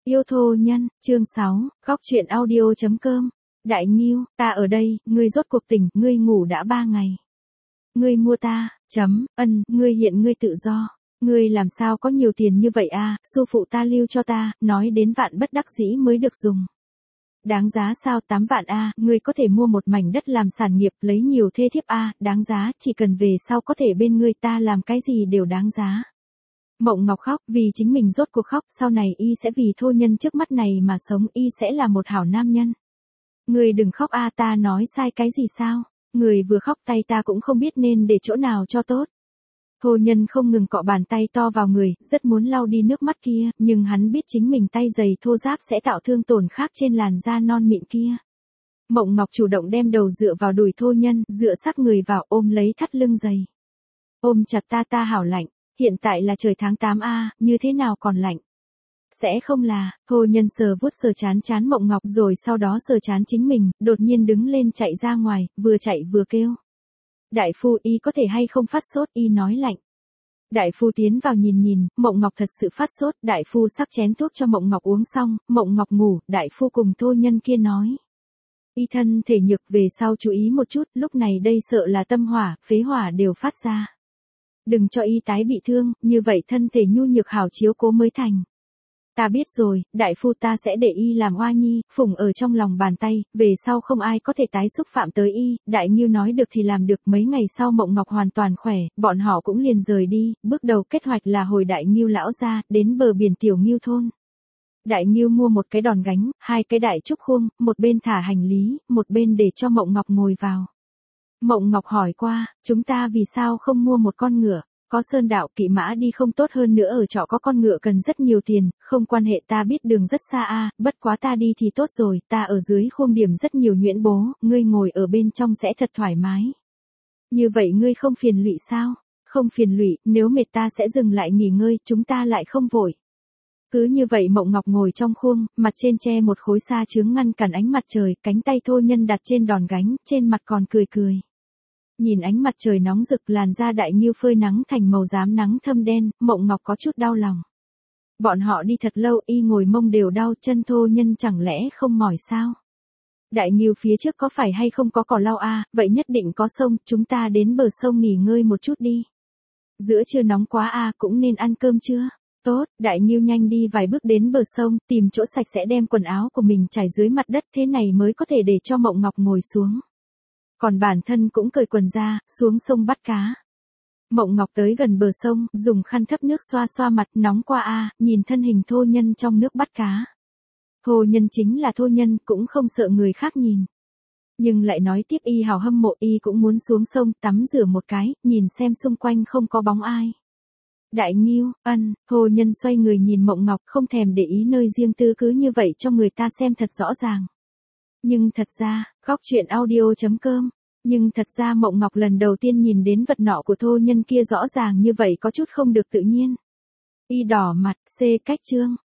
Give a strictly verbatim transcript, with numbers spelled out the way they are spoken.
Yêu thô nhân, chương sáu, góc truyện audio chấm com. Đại Ngưu, ta ở đây, ngươi rốt cuộc tỉnh, ngươi ngủ đã ba ngày. Ngươi mua ta, chấm, ân, ngươi hiện ngươi tự do. Ngươi làm sao có nhiều tiền như vậy a? Su phụ ta lưu cho ta, nói đến vạn bất đắc dĩ mới được dùng. Đáng giá sao? Tám vạn a, ngươi có thể mua một mảnh đất làm sản nghiệp, lấy nhiều thê thiếp a, đáng giá, chỉ cần về sau có thể bên ngươi ta làm cái gì đều đáng giá. Mộng Ngọc khóc, vì chính mình rốt cuộc khóc, sau này y sẽ vì thô nhân trước mắt này mà sống, y sẽ là một hảo nam nhân. Người đừng khóc a, ta nói sai cái gì sao? Người vừa khóc tay ta cũng không biết nên để chỗ nào cho tốt. Thô nhân không ngừng cọ bàn tay to vào người, rất muốn lau đi nước mắt kia, nhưng hắn biết chính mình tay dày thô ráp sẽ tạo thương tổn khác trên làn da non mịn kia. Mộng Ngọc chủ động đem đầu dựa vào đùi thô nhân, dựa sát người vào ôm lấy thắt lưng dày. Ôm chặt ta, ta hảo lạnh. Hiện tại là trời tháng tám a, như thế nào còn lạnh? Sẽ không là, thô nhân sờ vuốt sờ chán chán Mộng Ngọc rồi sau đó sờ chán chính mình, đột nhiên đứng lên chạy ra ngoài, vừa chạy vừa kêu. Đại phu, y có thể hay không phát sốt? Y nói lạnh. Đại phu tiến vào nhìn nhìn, Mộng Ngọc thật sự phát sốt, đại phu sắc chén thuốc cho Mộng Ngọc uống xong, Mộng Ngọc ngủ, đại phu cùng thô nhân kia nói. Y thân thể nhược, về sau chú ý một chút, lúc này đây sợ là tâm hỏa, phế hỏa đều phát ra. Đừng cho y tái bị thương, như vậy thân thể nhu nhược hảo chiếu cố mới thành. Ta biết rồi, đại phu, ta sẽ để y làm oa nhi, phụng ở trong lòng bàn tay, về sau không ai có thể tái xúc phạm tới y. Đại Ngưu nói được thì làm được. Mấy ngày sau Mộng Ngọc hoàn toàn khỏe, bọn họ cũng liền rời đi, bước đầu kế hoạch là hồi Đại Ngưu lão gia, đến bờ biển Tiểu Ngưu thôn. Đại Ngưu mua một cái đòn gánh, hai cái đại trúc khuông, một bên thả hành lý, một bên để cho Mộng Ngọc ngồi vào. Mộng Ngọc hỏi qua, chúng ta vì sao không mua một con ngựa? Có sơn đạo kỵ mã đi không tốt hơn nữa, ở trọ có con ngựa cần rất nhiều tiền, không quan hệ, ta biết đường rất xa a, bất quá ta đi thì tốt rồi, ta ở dưới khuôn điểm rất nhiều nhuyễn bố, ngươi ngồi ở bên trong sẽ thật thoải mái. Như vậy ngươi không phiền lụy sao? Không phiền lụy, nếu mệt ta sẽ dừng lại nghỉ ngơi, chúng ta lại không vội. Cứ như vậy Mộng Ngọc ngồi trong khuông, mặt trên che một khối sa chướng ngăn cản ánh mặt trời, cánh tay thô nhân đặt trên đòn gánh, trên mặt còn cười cười. Nhìn ánh mặt trời nóng rực, làn da Đại Ngưu phơi nắng thành màu rám nắng thâm đen, Mộng Ngọc có chút đau lòng. Bọn họ đi thật lâu, y ngồi mông đều đau, chân thô nhân chẳng lẽ không mỏi sao? Đại Ngưu, phía trước có phải hay không có cỏ lau a? Vậy nhất định có sông, chúng ta đến bờ sông nghỉ ngơi một chút đi. Giữa trưa nóng quá a, cũng nên ăn cơm chưa? Tốt, Đại Ngưu nhanh đi vài bước đến bờ sông, tìm chỗ sạch sẽ đem quần áo của mình trải dưới mặt đất, thế này mới có thể để cho Mộng Ngọc ngồi xuống. Còn bản thân cũng cởi quần ra, xuống sông bắt cá. Mộng Ngọc tới gần bờ sông, dùng khăn thấp nước xoa xoa mặt, nóng qua a, nhìn thân hình thô nhân trong nước bắt cá. Thô nhân chính là thô nhân, cũng không sợ người khác nhìn. Nhưng lại nói tiếp y hào hâm mộ, y cũng muốn xuống sông, tắm rửa một cái, nhìn xem xung quanh không có bóng ai. Đại Ngưu, ân, thô nhân xoay người nhìn Mộng Ngọc, không thèm để ý nơi riêng tư, cứ như vậy cho người ta xem thật rõ ràng. Nhưng thật ra, góc truyện audio chấm com. Nhưng thật ra Mộng Ngọc lần đầu tiên nhìn đến vật nọ của thô nhân kia rõ ràng như vậy có chút không được tự nhiên. Y đỏ mặt, xê cách chương.